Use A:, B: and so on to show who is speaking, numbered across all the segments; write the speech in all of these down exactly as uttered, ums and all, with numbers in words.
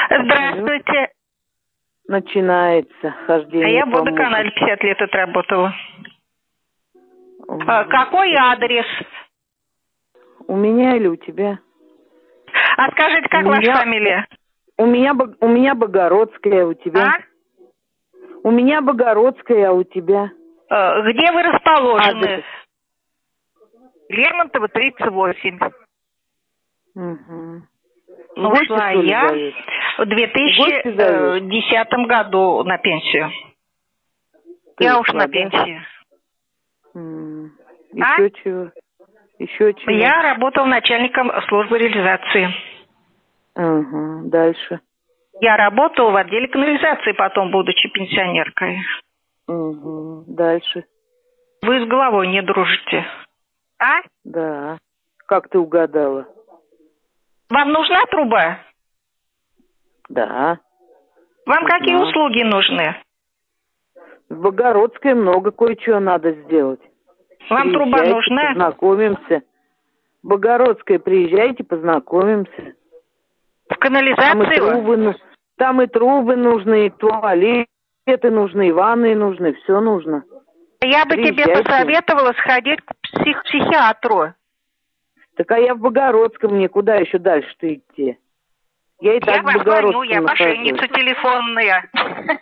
A: Здравствуйте.
B: Начинается хождение.
A: А я в водоканале пятьдесят лет отработала. А какой адрес?
B: У меня или у тебя?
A: А скажите, как
B: у
A: ваша
B: меня...
A: фамилия?
B: У меня, у меня Богородская, у тебя?
A: А?
B: У меня Богородская, а у тебя?
A: А, где вы расположены?
B: Адрес.
A: Лермонтова, тридцать восемь.
B: Угу.
A: Ушла я в две тысячи десятом году на пенсию. Ты я уж на да? пенсии.
B: М-м. Еще а? чего? Еще чего?
A: Я работал начальником службы реализации.
B: Угу. Дальше.
A: Я работала в отделе канализации, потом, будучи пенсионеркой.
B: Угу. Дальше.
A: Вы с головой не дружите. А?
B: Да. Как ты угадала?
A: Вам нужна труба?
B: Да.
A: Вам
B: нужна.
A: Какие услуги нужны?
B: В Богородской много кое-чего надо сделать.
A: Вам труба нужна?
B: Познакомимся. В Богородская приезжайте, познакомимся.
A: В канализацию?
B: Там и трубы, там и трубы нужны, и туалеты нужны, и ванны нужны, все нужно.
A: Я бы приезжайте. Тебе посоветовала сходить к псих психиатру.
B: Так а я в Богородском, мне куда еще дальше-то идти? Я и так
A: я
B: в Богородском
A: звоню, я мошенница телефонная.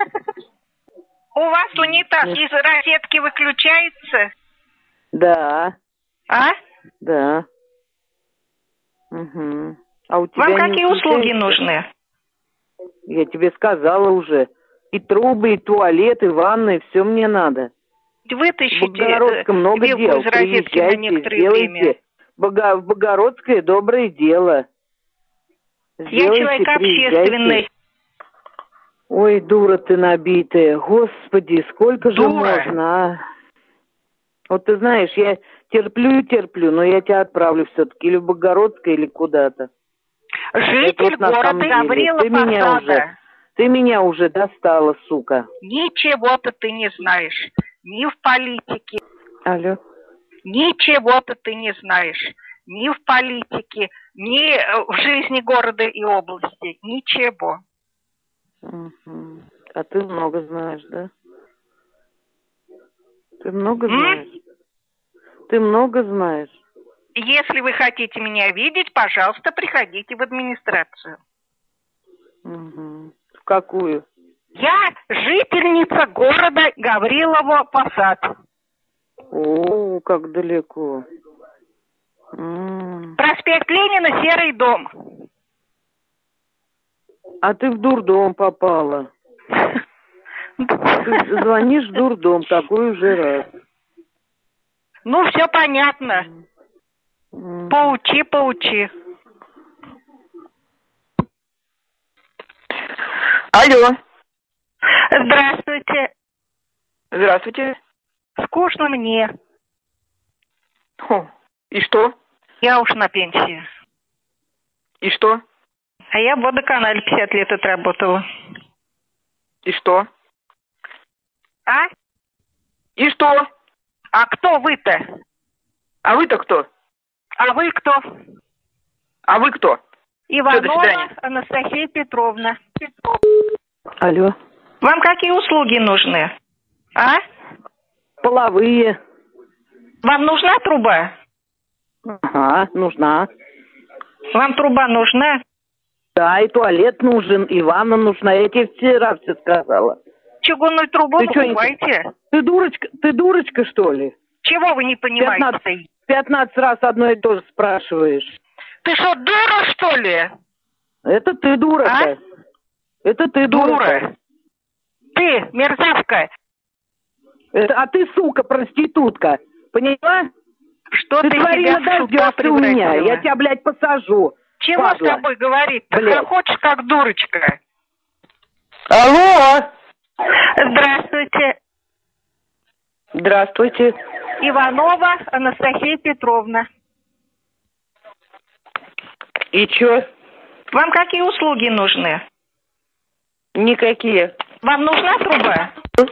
A: У вас унитаз из розетки выключается?
B: Да.
A: А?
B: Да. Угу. А у тебя
A: вам какие услуги нужны?
B: Я тебе сказала уже. И трубы, и туалет, и ванны, все мне надо.
A: Вытащите
B: в Богородском много дел.
A: из розетки на некоторое
B: сделайте.
A: время.
B: Бого... В Богородское доброе дело. Сделайте,
A: я человек общественный.
B: Ой, дура ты набитая. Господи, сколько
A: дура.
B: же можно, а? Вот ты знаешь, я терплю и терплю, но я тебя отправлю все-таки или в Богородское, или куда-то.
A: Житель вот города Гаврила
B: ты меня уже, ты меня уже достала, сука.
A: Ничего-то ты не знаешь. Ни в политике.
B: Алло.
A: Ничего-то ты не знаешь. Ни в политике, ни в жизни города и области. Ничего.
B: Угу. А ты много знаешь, да? Ты много
A: М?
B: знаешь? Ты много знаешь?
A: Если вы хотите меня видеть, пожалуйста, приходите в администрацию.
B: Угу. В какую?
A: Я жительница города Гаврилово Посад.
B: О, как далеко. М-м.
A: Проспект Ленина, Серый дом.
B: А ты в дурдом попала. Ты звонишь в дурдом, какой уже раз.
A: Ну, все понятно.
B: Mm.
A: Поучи, поучи.
C: Алло.
A: Здравствуйте.
C: Здравствуйте.
A: Скучно мне.
C: Хо. И что?
A: Я уж на пенсии.
C: И что?
A: А я в водоканале пятьдесят лет отработала.
C: И что?
A: А?
C: И что?
A: А кто вы-то?
C: А вы-то кто?
A: А вы кто?
C: А вы кто?
A: Иванова Анастасия Петровна.
B: Алло.
A: Вам какие услуги нужны? А?
B: Половые.
A: Вам нужна труба?
B: Ага, нужна.
A: Вам труба нужна?
B: Да, и туалет нужен, и ванна нужна. Я тебе вчера все сказала.
A: Чугунную трубу
B: ты
A: покупаете?
B: Что, ты дурочка, ты дурочка, что ли?
A: Чего вы не понимаете?
B: пятнадцать раз одно и то же спрашиваешь.
A: Ты что, дура, что ли?
B: Это ты дура. А? Это ты дура.
A: дура. Ты, мерзавка.
B: Это, а ты, сука, проститутка. Поняла?
A: Что ты,
B: ты творила, дождешься у меня. Я тебя, блядь, посажу.
A: Чего падла. С тобой говорить-то? Ты хочешь как дурочка?
B: Алло.
A: Здравствуйте.
B: Здравствуйте.
A: Иванова Анастасия Петровна.
B: И чё?
A: Вам какие услуги нужны?
B: Никакие.
A: Вам нужна труба?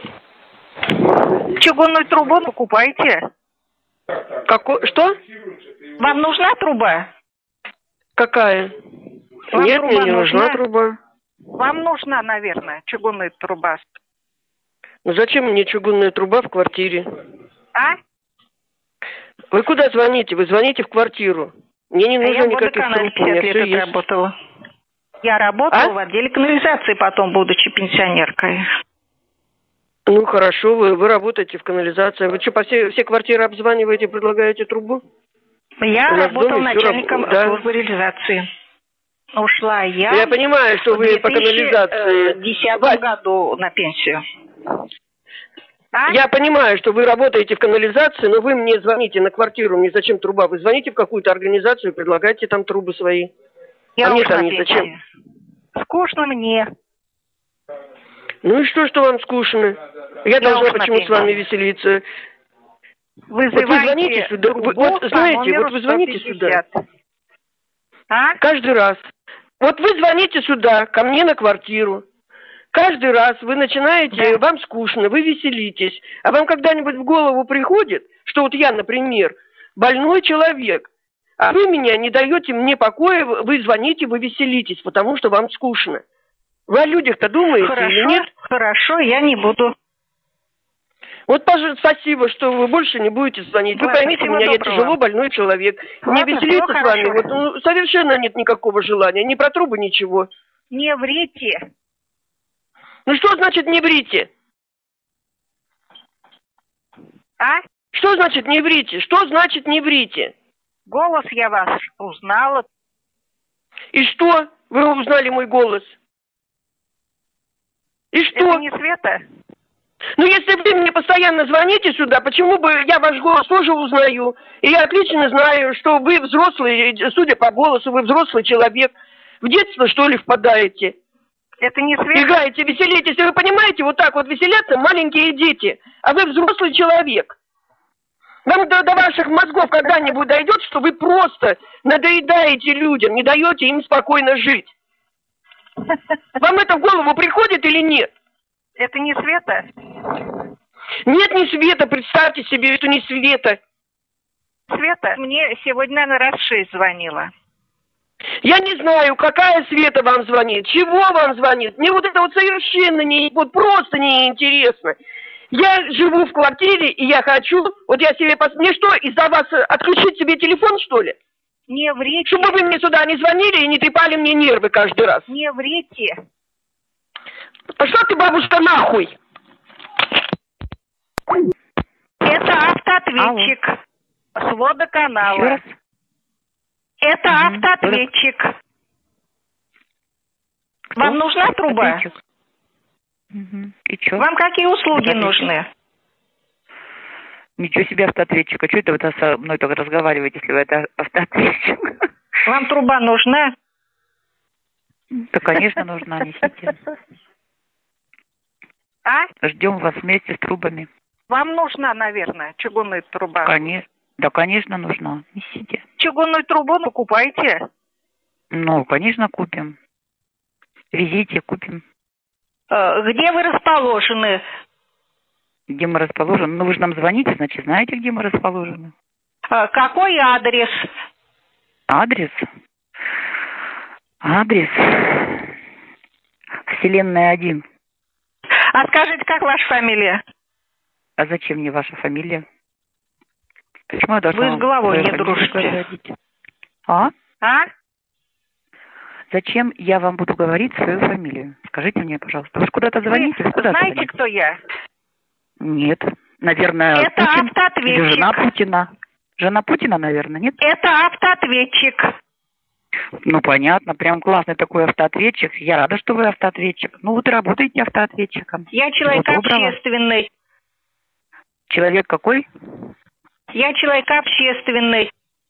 A: Чугунную трубу покупайте.
C: Какой? Что?
A: Вам нужна труба?
C: Какая?
A: Вам
C: Нет,
A: труба
C: мне не
A: нужна?
C: нужна труба.
A: Вам нужна, наверное, чугунная труба.
D: Ну зачем мне чугунная труба в квартире?
A: А?
D: Вы куда звоните? Вы звоните в квартиру. Мне не
A: а
D: нужно
A: я
D: никаких труб.
A: Я пятьдесят лет отработала. Я работала а? в отделе канализации потом, будучи пенсионеркой.
D: Ну хорошо, вы, вы работаете в канализации. Вы что, по все, все квартиры обзваниваете, предлагаете трубу?
A: Я работала начальником раб... службы да? реализации. Ушла я.
D: Я понимаю, что вы по канализации.
A: В две тысячи десятом году на пенсию.
D: А? Я понимаю, что вы работаете в канализации, но вы мне звоните на квартиру, мне зачем труба? Вы звоните в какую-то организацию, предлагайте там трубы свои.
A: Я
D: а мне
A: там
D: не зачем?
A: Скучно мне.
D: Ну и что, что вам скучно? Я, Я должна почему с вами веселиться?
A: Вы
D: вот вы звоните сюда, вы, вот знаете, вот вы звоните сюда.
A: А?
D: Каждый раз. Вот вы звоните сюда, ко мне на квартиру. Каждый раз вы начинаете, да. вам скучно, вы веселитесь. А вам когда-нибудь в голову приходит, что вот я, например, больной человек, а вы меня не даете мне покоя, вы звоните, вы веселитесь, потому что вам скучно. Вы о людях-то думаете
A: хорошо,
D: или нет?
A: Хорошо, я не буду.
D: Вот, пожалуйста, спасибо, что вы больше не будете звонить. Ладно, вы поймите меня, доброго. Я тяжело больной человек. Ладно, мне веселиться с вами вот, ну, совершенно нет никакого желания. Ни про трубы, ничего.
A: Не врите.
D: Ну что значит не врите?
A: А?
D: Что значит не врите? Что значит не врите?
A: Голос я вас узнала.
D: И что? Вы узнали мой голос? И что?
A: Это не Света?
D: Ну, если вы мне постоянно звоните сюда, почему бы я ваш голос тоже узнаю? И я отлично знаю, что вы взрослый, судя по голосу, вы взрослый человек. В детство, что ли, впадаете?
A: Это не Света?
D: Играете, веселитесь. Вы понимаете, вот так вот веселятся маленькие дети. А вы взрослый человек. Вам до, до ваших мозгов когда-нибудь дойдет, что вы просто надоедаете людям, не даете им спокойно жить. Вам это в голову приходит или нет?
A: Это не Света?
D: Нет, не Света. Представьте себе, что не Света.
A: Света мне сегодня, наверное, раз шесть звонила.
D: Я не знаю, какая Света вам звонит, чего вам звонит. Мне вот это вот совершенно не, вот просто неинтересно. Я живу в квартире, и я хочу, вот я себе, пос... мне что, из-за вас отключить себе телефон, что ли?
A: Не врите.
D: Чтобы вы мне сюда не звонили и не трепали мне нервы каждый раз.
A: Не врите.
D: Пошла ты, бабушка, нахуй!
A: Это автоответчик. Алло. С водоканала. Это угу. автоответчик. Кто? Вам нужна труба?
E: Угу. И что?
A: Вам какие услуги нужны?
E: Ничего себе автоответчик. А что это вы со мной только разговариваете, если вы это автоответчик?
A: Вам труба нужна?
E: Да, конечно, нужна, несите.
A: А?
E: Ждем вас вместе с трубами.
A: Вам нужна, наверное, чугунная труба?
E: Конечно. Да, конечно, нужна. Несите.
A: Чугунную трубу покупайте.
E: Ну, конечно, купим. Везите, купим.
A: Где вы расположены?
E: Где мы расположены? Ну, вы же нам звоните, значит, знаете, где мы расположены.
A: Какой адрес?
E: Адрес? Адрес? Вселенная один.
A: А скажите, как ваша фамилия?
E: А зачем мне ваша фамилия? Почему я должна...
A: Вы с головой не дружите.
E: А?
A: А?
E: Зачем я вам буду говорить свою фамилию? Скажите мне, пожалуйста. Вы же куда-то звоните?
A: Вы
E: куда
A: знаете,
E: звоните?
A: кто я?
E: Нет. Наверное,
A: это
E: Путин
A: автоответчик.
E: Или жена Путина. Жена Путина, наверное, нет?
A: Это автоответчик.
E: Ну, понятно. Прям классный такой автоответчик. Я рада, что вы автоответчик. Ну, вот и работаете автоответчиком.
A: Я человек общественный.
E: Человек какой?
A: Я человек общественный.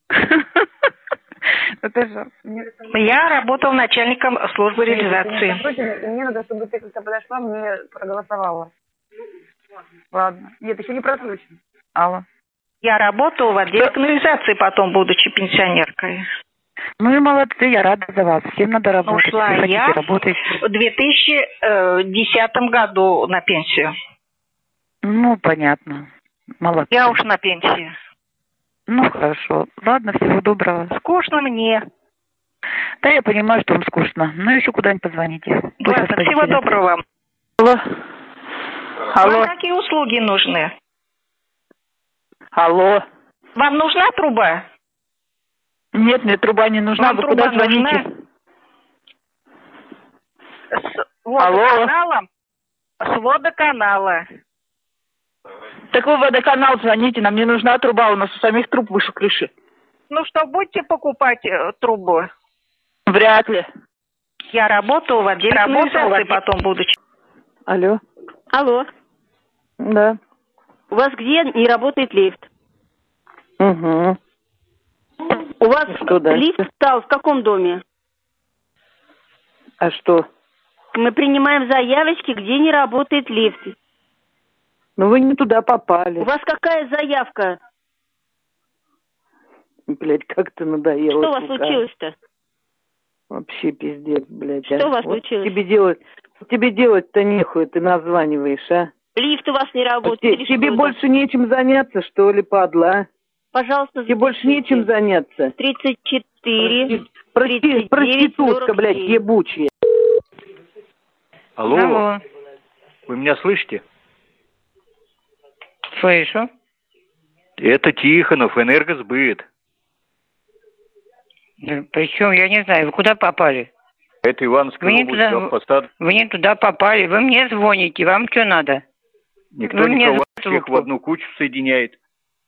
A: Я работал начальником службы реализации.
B: Мне надо, чтобы ты как-то подошла, мне проголосовала. Ладно. Нет, еще не просрочено.
E: Алло.
A: Я работала в отделе канализации потом, будучи пенсионеркой.
E: Ну и молодцы, я рада за вас. Всем надо работать.
A: Ушла я
E: работать.
A: в две тысячи десятом году на пенсию.
E: Ну, понятно. Молодцы.
A: Я уж на пенсии.
E: Ну, хорошо. Ладно, всего доброго.
A: Скучно мне.
E: Да, я понимаю, что вам скучно. Ну, еще куда-нибудь позвоните.
A: Ладно, всего доброго вам.
B: Алло. Алло.
A: Вам какие услуги нужны?
B: Алло.
A: Вам нужна труба?
B: Нет, мне труба не нужна.
A: Вам
B: Вы
A: труба
B: куда звоните?
A: нужна? С водоканалом? С водоканала.
B: Так вы в водоканал звоните, нам не нужна труба, у нас у самих труб выше крыши.
A: Ну что, будете покупать э, трубу?
B: Вряд ли.
A: Я работаю в отделе канализации, потом буду.
B: Алло.
F: Алло.
B: Да.
F: У вас где не работает лифт?
B: Угу.
F: У вас
B: Что дальше?
F: лифт стал в каком доме?
B: А что?
F: Мы принимаем заявочки, где не работает лифт.
B: Ну вы не туда попали.
F: У вас какая заявка?
B: Блядь, как ты надоела.
F: Что у вас случилось-то?
B: Вообще пиздец, блядь.
F: Что
B: а?
F: у вас
B: вот
F: случилось?
B: Тебе делать, тебе делать-то нехуй, ты названиваешь, а?
F: Лифт у вас не работает.
B: Тебе,
F: или
B: тебе
F: что
B: больше
F: это?
B: нечем заняться, что ли, падла, а?
F: Пожалуйста,
B: Тебе больше нечем заняться.
F: тридцать четыре,
B: Прости,
F: тридцать девять,
B: проститутка,
F: сорок
B: блядь,
F: семь.
B: ебучая.
G: Алло.
E: Алло.
G: Вы меня слышите?
E: Слышу.
G: Это Тихонов, энергосбыт.
E: Причем, я не знаю, вы куда попали?
G: Это Ивановская
E: Вы не,
G: область,
E: туда,
G: посад.
E: вы не туда попали, вы мне звоните, вам что надо?
G: Никто
E: вы мне
G: никого
E: звоните
G: всех в одну кучу соединяет.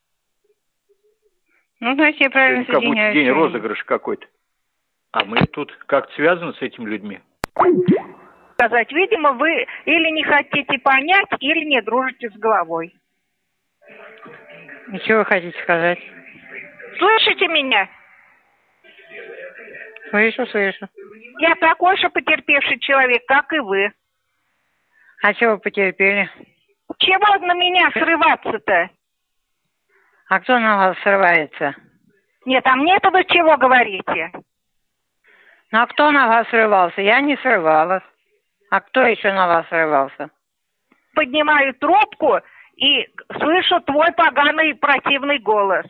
E: Ну, значит, я правильно
G: Как будто
E: соединяюсь.
G: день розыгрыш какой-то. А мы тут как связаны с этими людьми?
A: Сказать, видимо, вы или не хотите понять, или не дружите с головой.
E: И что вы хотите сказать?
A: Слышите меня?
E: Слышу, слышу.
A: Я такой же потерпевший человек, как и вы.
E: А что вы потерпели?
A: Чего на меня срываться-то?
E: А кто на вас срывается?
A: Нет, а мне-то вы чего говорите?
E: Ну, а кто на вас срывался? Я не срывалась. А кто еще на вас срывался?
A: Поднимаю трубку и слышу твой поганый противный голос.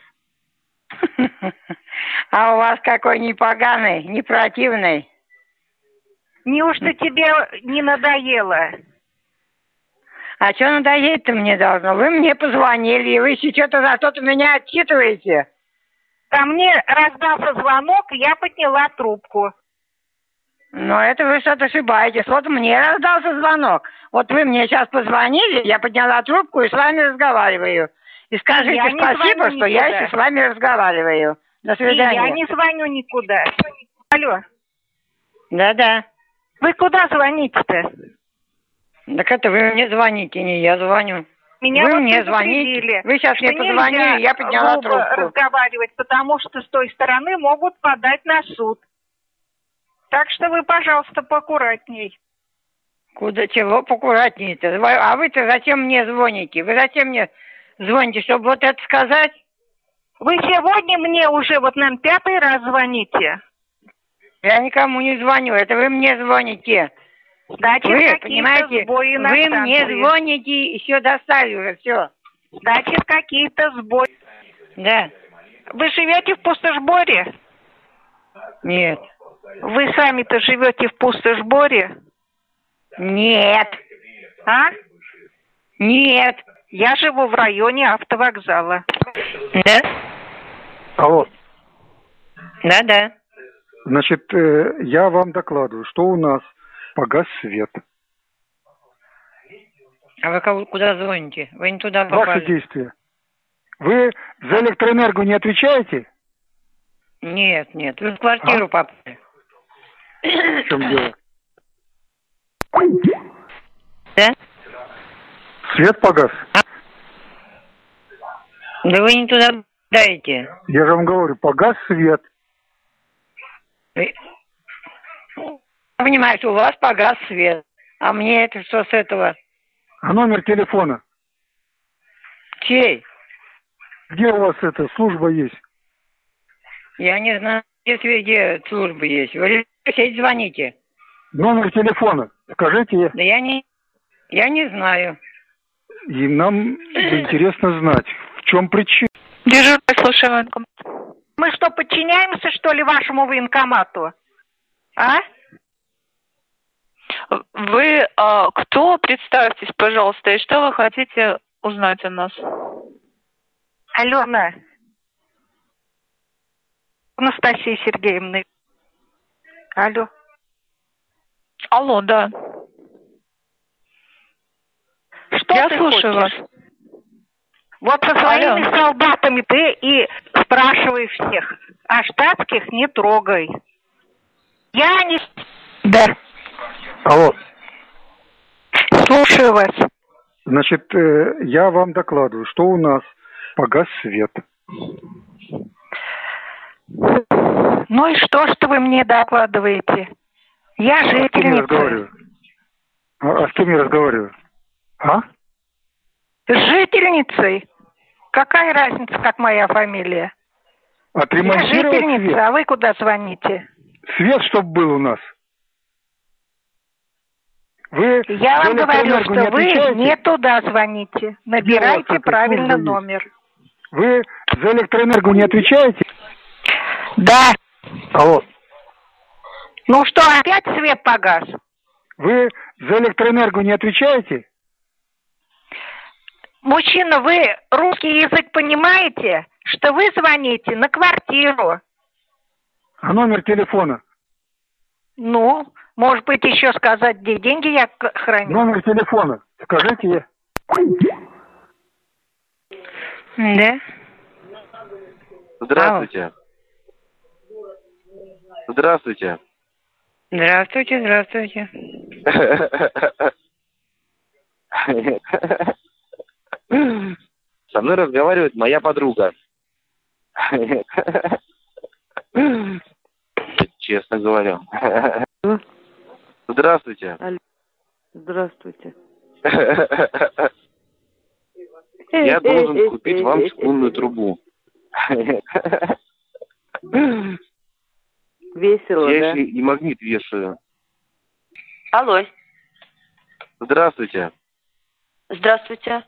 E: А у вас какой не поганый, не противный.
A: Неужто тебе не надоело?
E: А что надоесть-то мне должно? Вы мне позвонили, и вы еще что-то за что-то меня отчитываете.
A: Ко мне раздался звонок, и я подняла трубку.
E: Но это вы что-то ошибаетесь. Вот мне раздался звонок. Вот вы мне сейчас позвонили, я подняла трубку и с вами разговариваю. И скажите
A: Я не
E: спасибо,
A: звоню
E: что я
A: никуда.
E: еще с вами разговариваю. До
A: И
E: свидания.
A: я не звоню никуда. Алло,
E: Да-да.
A: вы куда звоните-то?
E: Так это вы мне звоните, не я звоню.
A: Меня
E: вы
A: вот
E: мне
A: предупредили,
E: звоните. Вы сейчас мне
A: что
E: позвонили,
A: нельзя
E: я подняла
A: грубо
E: трубку.
A: разговаривать, потому что с той стороны могут подать на суд. Так что вы, пожалуйста, поаккуратней.
E: Куда чего поаккуратнее-то? А вы-то зачем мне звоните? Вы зачем мне звоните, чтобы вот это сказать?
A: Вы сегодня мне уже вот, наверное, пятый раз звоните.
E: Я никому не звоню, это вы мне звоните.
A: Значит,
E: Вы,
A: какие-то
E: понимаете,
A: сбои на
E: вы
A: станции.
E: мне звоните, еще достали уже, все.
A: Значит, какие-то сбои.
E: Да.
A: Вы живете в Пустошборе?
E: Нет.
A: Вы сами-то живете в Пустошборе?
E: Нет.
A: А?
E: Нет.
A: Я живу в районе автовокзала.
E: Да?
H: Алло.
E: Да-да.
H: Значит, э, я вам докладываю, что у нас погас свет.
E: А вы кого, куда звоните? Вы не туда попали.
H: Ваши действия. Вы за электроэнергию не отвечаете?
E: Нет, нет, вы в квартиру
H: А?
E: попали.
H: В чем дело?
E: Да?
H: Свет погас.
E: Да вы не туда даете.
H: Я же вам говорю, погас свет.
E: Вы... Понимаете, у вас погас свет. А мне это что с этого?
H: А номер телефона?
E: Чей?
H: Где у вас эта служба есть?
E: Я не знаю, где, где служба есть. Вы опять звоните.
H: Номер телефона. Скажите.
E: Да я не... Я не знаю.
H: И нам интересно знать, в чем причина.
I: Дежурный, слушаю,
A: Мы что, подчиняемся, что ли, вашему военкомату? А?
I: Вы а, кто? Представьтесь, пожалуйста, и что вы хотите узнать о нас?
A: Алена. Анастасия Сергеевна. Алло.
I: Алло, да.
A: Что
I: Я
A: ты
I: слушаю
A: хочешь?
I: вас.
A: Вот со своими
I: Алло.
A: солдатами ты и спрашивай всех, а штатских не трогай. Я не...
I: Да.
H: Алло.
A: Слушаю вас.
H: Значит, э, я вам докладываю, что у нас погас свет.
A: Ну и что, что вы мне докладываете? Я
H: А с кем я
A: жительница.
H: разговариваю? А, а с кем я разговариваю? А?
A: С жительницей? Какая разница, как моя фамилия? Я
H: Отремонтировать
A: жительница,
H: свет?
A: а вы куда звоните?
H: Свет, чтоб был у нас. Вы
A: Я
H: за
A: вам говорю,
H: электроэнергию
A: что
H: не
A: вы
H: отвечаете?
A: не туда звоните. Набирайте
H: какая
A: правильно
H: служба есть?
A: номер.
H: Вы за электроэнергию не отвечаете?
A: Да.
H: Алло.
A: Ну что, опять свет погас?
H: Вы за электроэнергию не отвечаете?
A: Мужчина, вы русский язык понимаете? Что вы звоните на квартиру.
H: А номер телефона?
A: Ну, может быть, еще сказать, где деньги я к- храню.
H: Номер телефона. Скажите я.
A: Да?
J: Здравствуйте. Здравствуйте.
E: Здравствуйте, здравствуйте.
J: Со мной разговаривает моя подруга. Честно говорю. Здравствуйте.
B: Алло. Здравствуйте.
J: Я должен купить вам чугунную трубу.
B: Весело,
J: Я
B: да?
J: еще и магнит вешаю.
K: Алло.
J: Здравствуйте.
K: Здравствуйте.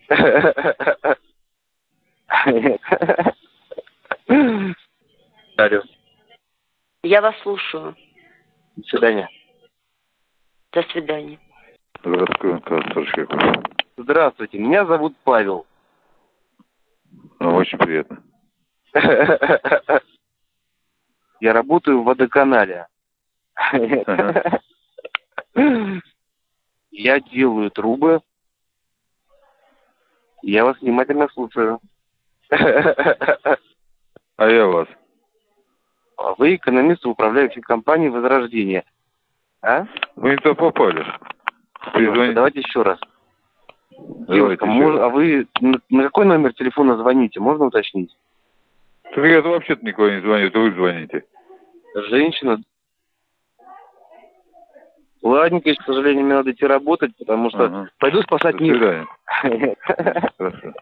J: Алло.
K: Я вас слушаю.
J: До свидания.
K: До свидания.
L: Городской консорский какой?
J: Здравствуйте, меня зовут Павел.
L: Ну, очень приятно.
J: Я работаю в водоканале.
L: Ага.
J: Я делаю трубы. Я вас внимательно слушаю.
L: А я вас.
J: Вы экономист управляющей компании «Возрождение». А?
L: Вы не то попали.
J: Девушка, давайте еще раз.
L: Давайте
J: Девушка,
L: еще
J: мож-
L: раз.
J: а вы на, на какой номер телефона звоните? Можно уточнить?
L: Так я вообще-то никого не звоню, это вы звоните.
J: Женщина. Ладненько, к сожалению, мне надо идти работать, потому что
L: Ага.
J: пойду спасать
L: До
J: мир.
L: свидания. Хорошо.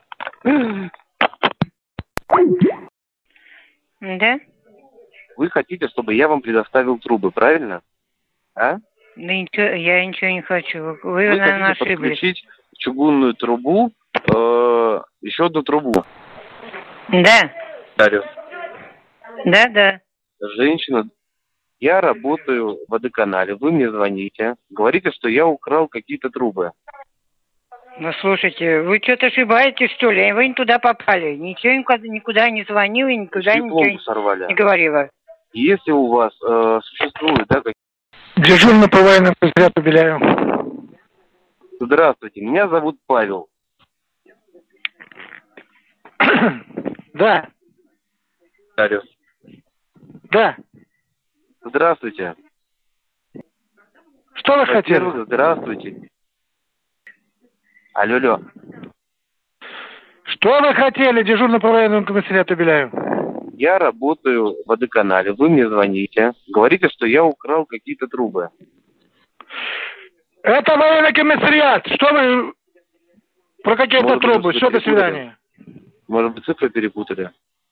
E: Да?
J: Вы хотите, чтобы я вам предоставил трубы, правильно? А?
E: Да ничего, я ничего не хочу. Вы,
J: Вы
E: наверное,
J: хотите
E: ошиблись.
J: подключить чугунную трубу, э, еще одну трубу.
E: Да,
J: Алло.
E: да, да.
J: Женщина, я работаю в водоканале, вы мне звоните, говорите, что я украл какие-то трубы.
E: Ну, слушайте, вы что-то ошибаетесь, что ли? Вы не туда попали. Ничего никуда, никуда не звонила и никуда
J: Еще пломбу
E: ничего
J: сорвали.
E: не говорила.
J: Если у вас э, существует, да, как...
H: Дежурный по военному комиссариату Беляев.
J: Здравствуйте, меня зовут Павел.
H: Да,
J: Алло.
H: да.
J: Здравствуйте.
H: Что вы
J: Во-первых,
H: хотели?
J: здравствуйте. Алло, алло.
H: Что вы хотели, дежурный по военному комиссариату Беляев?
J: Я работаю в водоканале, вы мне звоните, говорите, что я украл какие-то трубы.
H: Это военный комиссариат. Что вы про какие-то
J: Может быть,
H: трубы?
J: что-то
H: Все, до
J: перепутали.
H: свидания.
J: Может быть, цифры перепутали.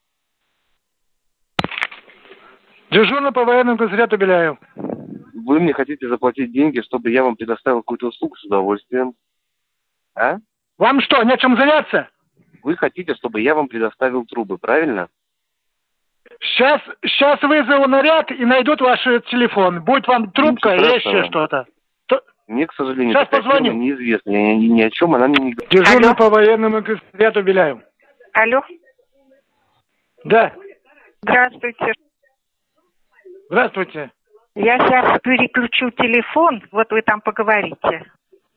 H: Дежурный по военному комиссариату Беляев.
J: Вы мне хотите заплатить деньги, чтобы я вам предоставил какую-то услугу с удовольствием. А?
H: Вам что, нечем заняться?
J: Вы хотите, чтобы я вам предоставил трубы, правильно?
M: Сейчас, сейчас вызову наряд и найдут ваш телефон. Будет вам трубка и еще что-то.
J: Мне, к сожалению,
M: сейчас
J: такая
M: позвоню.
J: фирма неизвестна. Я ни, ни о чем она мне не говорит.
M: Дежурный по военному комиссариату Беляев.
A: Алло.
M: Да.
A: Здравствуйте.
M: Здравствуйте.
A: Я сейчас переключу телефон, вот вы там поговорите.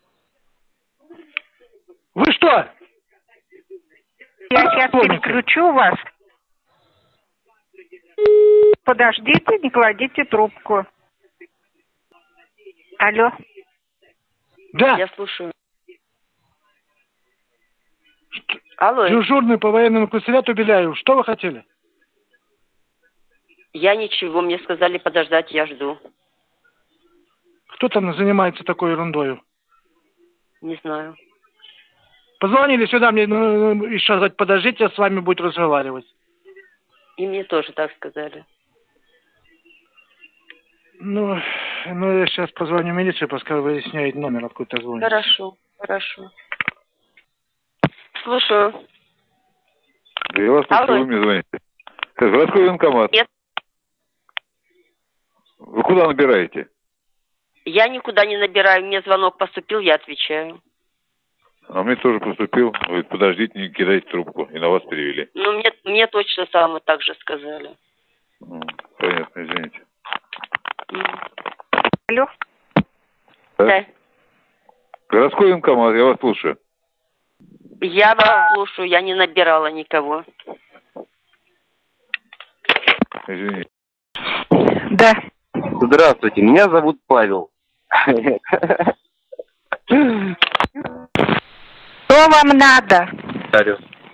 M: Вы что?
A: Я сейчас переключу вас. Подождите, не кладите трубку. Алло.
M: Да.
K: Я слушаю. Алло.
M: Дежурный по военному комиссариату Беляев. Что вы хотели?
K: Я ничего, мне сказали подождать, я жду.
M: Кто там занимается такой ерундой?
K: Не знаю.
M: Позвонили сюда, мне ну, еще сказать, подождите, с вами будет разговаривать.
K: И мне тоже так сказали.
M: Ну, ну я сейчас позвоню в милицию, пускай выясняет номер, откуда звонит.
K: Хорошо, хорошо. Слушаю.
L: Да я вас слушаю, вы мне звоните. Это городской военкомат.
K: Нет.
L: Вы куда набираете?
K: Я никуда не набираю, мне звонок поступил, я отвечаю.
L: А мне тоже поступил. Говорит, подождите, не кидайте трубку. И на вас перевели.
K: Ну, мне, мне точно самое так же сказали.
L: Ну, понятно, извините.
A: Алло.
L: Да?
K: Да.
L: Городской военкомат, я вас слушаю.
K: Я вас слушаю, я не набирала никого.
L: Извините.
A: Да.
J: Здравствуйте, меня зовут Павел.
A: Что вам надо?
J: Алло.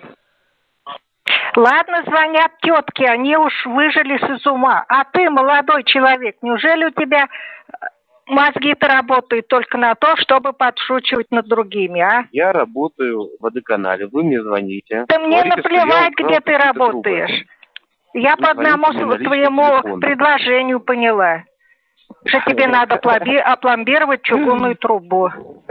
A: Ладно, звонят тетки, они уж выжились из ума. А ты, молодой человек, неужели у тебя мозги-то работают только на то, чтобы подшучивать над другими, а?
J: Я работаю в водоканале, вы мне звоните.
A: Да мне
J: Говорите,
A: наплевать,
J: я
A: где ты работаешь.
J: Трубы.
A: Я
J: Вы
A: по одному твоему
J: телефона.
A: предложению поняла, что тебе надо пломби- опломбировать чугунную трубу.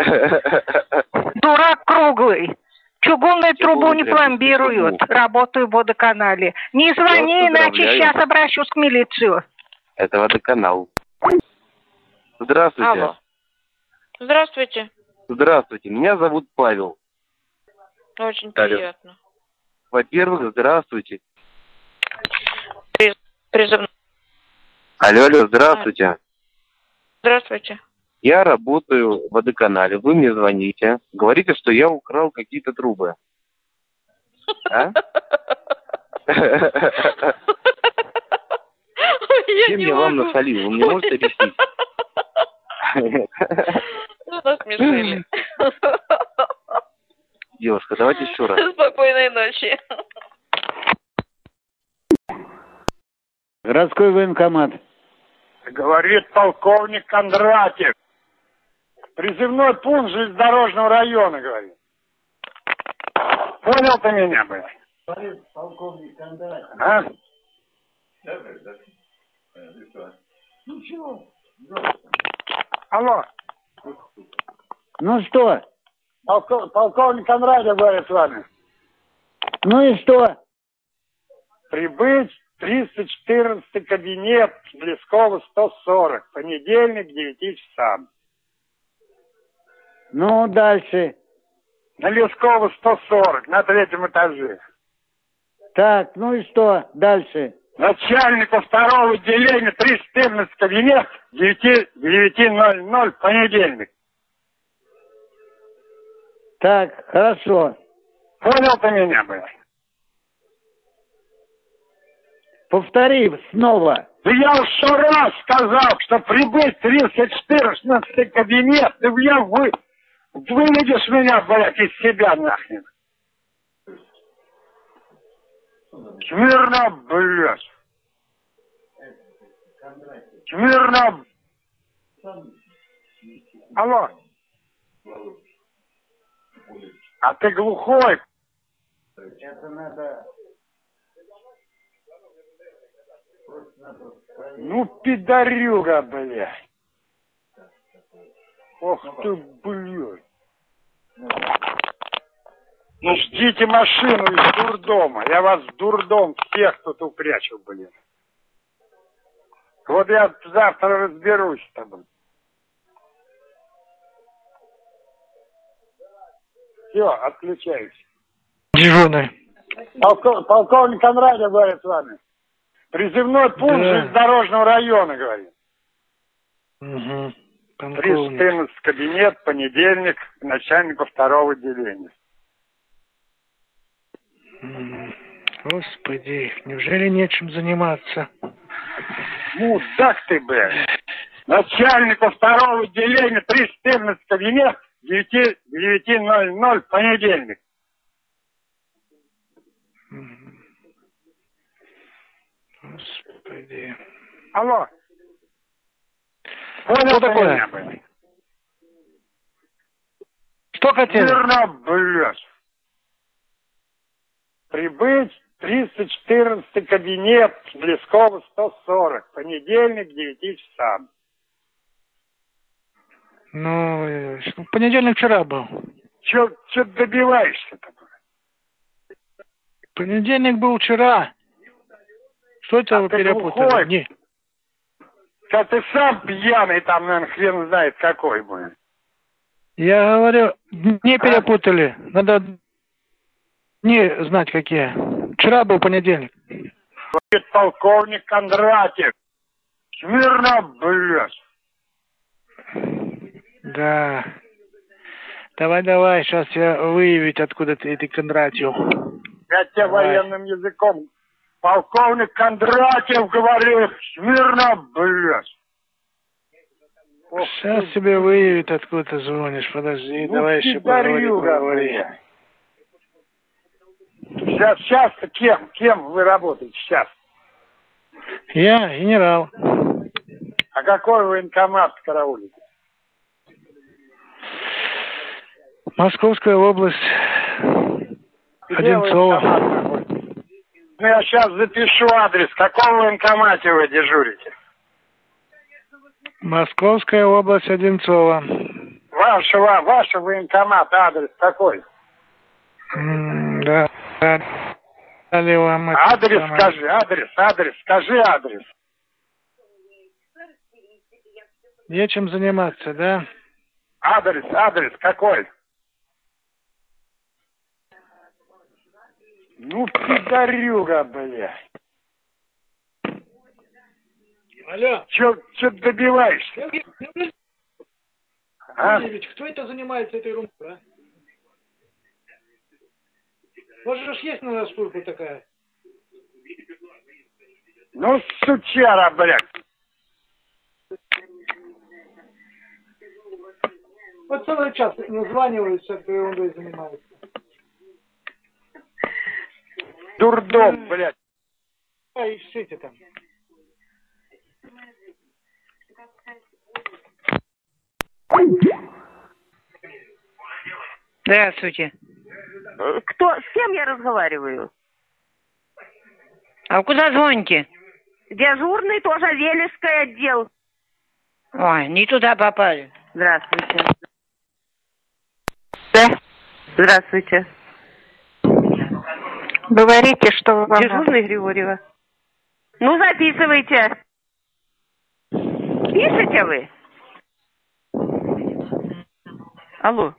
A: Дурак круглый. Чугунную трубу не пломбируют. Работаю в водоканале. Не звони, иначе сейчас обращусь к милицию.
J: Это водоканал. Здравствуйте.
I: Алло. Здравствуйте.
J: Здравствуйте, меня зовут Павел.
I: Очень
J: Алло.
I: приятно.
J: Во-первых, здравствуйте.
I: Приз... Призывной.
J: Алло, алло, здравствуйте.
I: Здравствуйте.
J: Я работаю в водоканале, вы мне звоните. Говорите, что я украл какие-то трубы. А? Чем я вам насолил? Вы мне можете объяснить?
I: Насмешили.
J: Девушка, давайте еще раз.
I: Спокойной ночи.
N: Городской военкомат.
O: Говорит полковник Кондратьев. Призывной пункт железнодорожного района, говорит. Понял ты меня, блядь?
N: Говорит полковник Кондратьев.
O: А?
N: Ну чего?
O: Алло.
N: Ну что?
O: Полков... Полковник Кондратьев говорит с вами.
N: Ну и что?
O: Прибыть триста четырнадцатый кабинет, Блескова сто сорок, понедельник, к девяти часам.
N: Ну, дальше.
O: На Лескова сто сорок, на третьем этаже.
N: Так, ну и что дальше?
O: Начальнику второго отделения триста четырнадцатый кабинет, к девяти ноль ноль, понедельник.
N: Так, хорошо.
O: Понял ты меня, блядь?
N: Повтори снова.
O: Да я уж сто раз сказал, что прибыть триста четырнадцатый кабинет, ты, я вы... выведешь меня, блядь, из себя нахрен. Смирно, блядь. Смирно. Алло. А ты глухой?
N: Это надо...
O: Ну, пидорюга, блядь. Ох ты, блядь. Ну, ждите машину из дурдома. Я вас в дурдом всех тут упрячу, блин. Вот я завтра разберусь с тобой. Все, отключаюсь.
M: Дежурный.
O: Полков... Полковник Конрадов говорит с вами. Призывной пункт
M: Да.
O: железнодорожного района, говорит.
M: Угу.
O: триста четырнадцатый кабинет, понедельник, к начальнику второго отделения.
M: Господи, неужели нечем заниматься?
O: Мудак ты, блядь. Начальнику второго отделения, триста четырнадцатый кабинет, девять ноль ноль, понедельник.
M: Господи.
O: Алло. Понял,
M: Что такое?
O: меня, блядь?
M: Что хотели?
O: Мирно, блядь. Прибыть триста четырнадцатый кабинет, Блескова сто сорок, понедельник, к девяти часам.
M: Ну, э, в понедельник вчера был.
O: Че ты добиваешься-то?
M: Понедельник был вчера. Что это
O: А
M: вы
O: ты
M: перепутали?
O: глухой?
M: Не.
O: Да ты сам пьяный, там, наверное, хрен знает какой, блин.
M: Я говорю, не перепутали. Надо не знать какие. Вчера был понедельник.
O: Говорит полковник Кондратьев. Смирно, блядь.
M: Да. Давай, давай, сейчас я выявить, откуда ты, ты Кондратьев.
O: Я тебе
M: Давай.
O: военным языком. Полковник Кондратьев говорит. Смирно, блядь.
M: Сейчас тебе выявит, откуда ты звонишь. Подожди,
O: Ну,
M: давай еще поговори,
O: пидорюга,
M: поговори.
O: блядь. Сейчас, сейчас кем? Кем вы работаете сейчас?
M: Я генерал.
O: А какой военкомат караулите?
M: Московская область.
O: Где
M: Одинцово.
O: военкомат находится? Ну, я сейчас запишу адрес. В каком военкомате вы дежурите?
M: Московская область, Одинцово.
O: Вашего, ваш военкомат, адрес какой?
M: М, Да. да. Дали вам это
O: Адрес
M: самое.
O: скажи, адрес, адрес, скажи адрес.
M: Нечем заниматься, да?
O: Адрес, адрес какой? Ну, пидорюга, блядь.
M: Алло.
O: Че, че добиваешься? А?
M: Ведь кто это занимается этой ерундой, а? Может же есть на нас служба такая?
O: Ну, сучара, блядь.
M: Вот целый час названивают, с этой ерундой занимаются.
O: Дурдом, блядь.
M: А, ищите там.
E: Здравствуйте.
F: Кто? С кем я разговариваю?
E: А вы куда звоните?
F: Дежурный тоже Велесский отдел.
E: Ой, не туда попали.
F: Здравствуйте. Да. Здравствуйте.
A: Говорите, что вы вам
F: Дежурный Григорьева. Ну, записывайте. Пишете вы? Алло.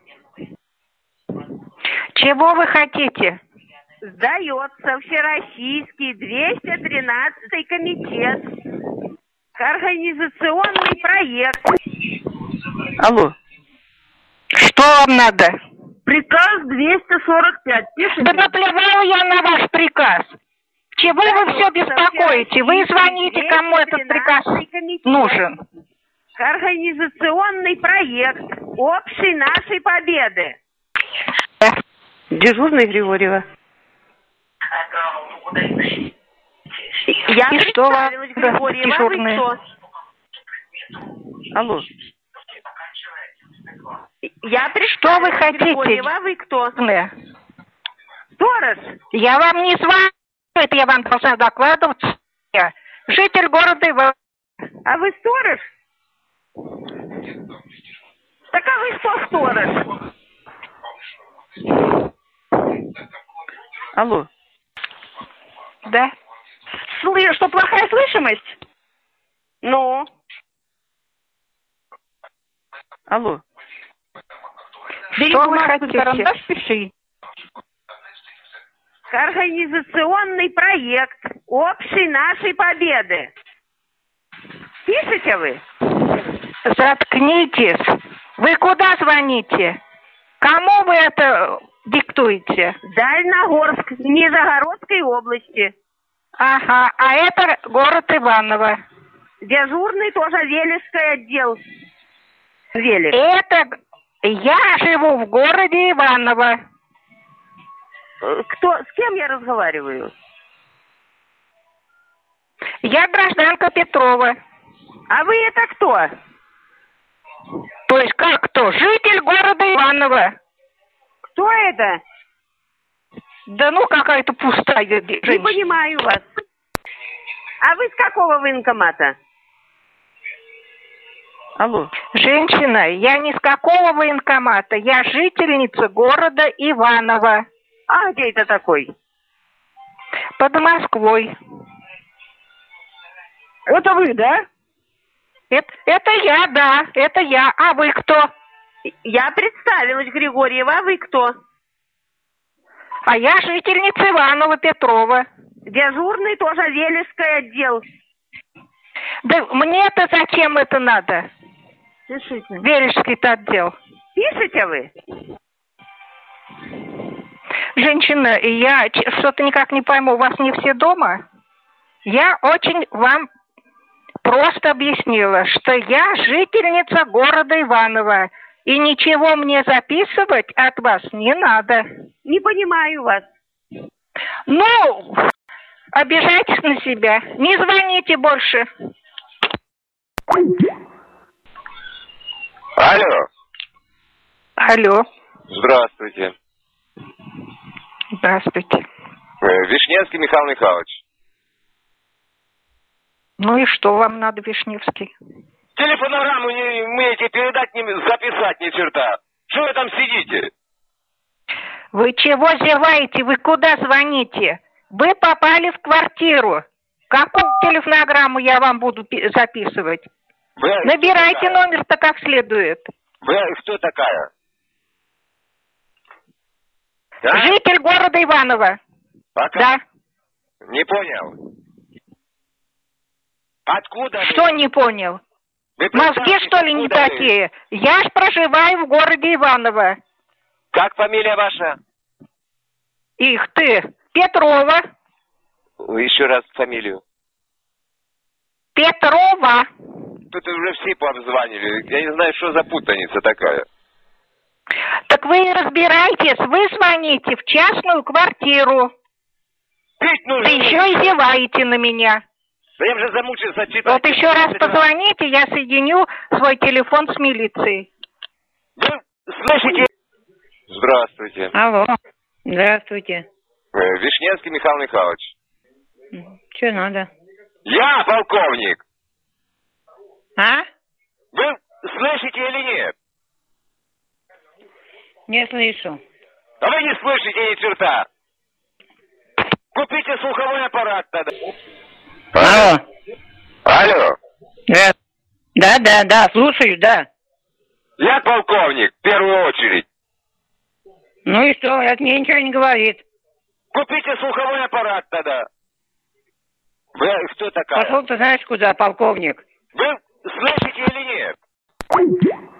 A: Чего вы хотите?
F: Сдается Всероссийский двести тринадцатый комитет. Организационный проект. Алло.
A: Что вам надо?
F: Приказ двести сорок пять. Пишите?
A: Да наплевала я на ваш приказ. Чего вы все беспокоите? Вы звоните, кому этот приказ нужен.
F: Организационный проект общей нашей победы. Дежурный Григорьева. Я
A: И что вам,
F: представилась, Григорьева,
A: дежурный?
F: вы кто? Алло. Я
A: Что вы хотите?
F: Григорьева, вы кто?
A: Да.
F: Сторож.
A: Я вам не звоню, это я вам должна докладывать. Я житель города Иваново.
F: А вы сторож? Так а вы что, сторож?
E: Алло.
A: Да.
E: Слы... Что, плохая слышимость? Ну? Алло. Бери
A: Что вы
E: бумажку,
A: хотите?
E: карандаш, пиши. Организационный проект общей нашей победы. Пишете вы?
A: Заткнитесь. Вы куда звоните? Кому вы это диктуете?
E: Дальногорск, Нижегородской области.
A: Ага, а это город Иваново.
E: Дежурный тоже Вележский отдел. Вележ.
A: Это я живу в городе Иваново.
E: Кто, с кем я разговариваю?
A: Я гражданка Петрова.
E: А вы это кто?
A: То есть как кто? Житель города Иваново.
E: Кто это?
A: Да ну какая-то пустая женщина.
E: Не понимаю вас. А вы с какого военкомата? Алло.
A: Женщина, я не с какого военкомата. Я жительница города Иваново.
E: А где это такой?
A: Под Москвой.
E: Это вы, да?
A: Это, это я, да, это я. А вы кто?
E: Я представилась, Григорьева, а вы кто?
A: А я жительница Иванова Петрова.
E: Дежурный тоже Вележский отдел.
A: Да мне-то зачем это надо?
E: Пишите.
A: Вележский-то отдел.
E: Пишете вы?
A: Женщина, я что-то никак не пойму, у вас не все дома? Я очень вам просто объяснила, что я жительница города Иваново, и ничего мне записывать от вас не надо.
E: Не понимаю вас.
A: Ну, обижайтесь на себя. Не звоните больше.
J: Алло.
A: Алло.
J: Здравствуйте.
A: Здравствуйте.
J: Вишневский Михаил Михайлович.
A: Ну и что вам надо, Вишневский?
J: Телефонограмму не умеете передать, не записать ни черта. Что вы там сидите?
A: Вы чего зеваете? Вы куда звоните? Вы попали в квартиру. Какую телефонограмму я вам буду записывать?
J: Вы
A: Набирайте номер-то как следует.
J: Вы кто такая? Да?
A: Житель города Иваново.
J: Пока.
A: Да.
J: Не понял. Откуда вы?
A: Что не понял?
J: Вы
A: Мозги, что ли, не такие?
J: Вы?
A: Я ж проживаю в городе Иваново.
J: Как фамилия ваша?
A: Их ты. Петрова.
J: Еще раз фамилию.
A: Петрова.
J: Тут уже все пообзванили. Я не знаю, что за путаница такая.
A: Так вы разбирайтесь. Вы звоните в частную квартиру.
J: Пить нужно.
A: Да еще и зеваете на меня.
J: Да я уже замучился читать.
A: Вот еще раз позвоните, я соединю свой телефон с милицией.
J: Вы слышите? Здравствуйте.
E: Алло. Здравствуйте.
J: Вишневский Михаил Михайлович.
E: Что надо?
J: Я полковник.
E: А?
J: Вы слышите или нет?
E: Не слышу.
J: А вы не слышите ни черта. Купите слуховой аппарат тогда.
E: Алло.
J: Алло.
E: Да. Да, да, да, слушаю, да.
J: Я полковник, в первую очередь.
E: Ну и что, это мне ничего не говорит.
J: Купите слуховой аппарат тогда. Вы кто такая?
E: Пошел ты знаешь куда, полковник.
J: Вы слышите или нет?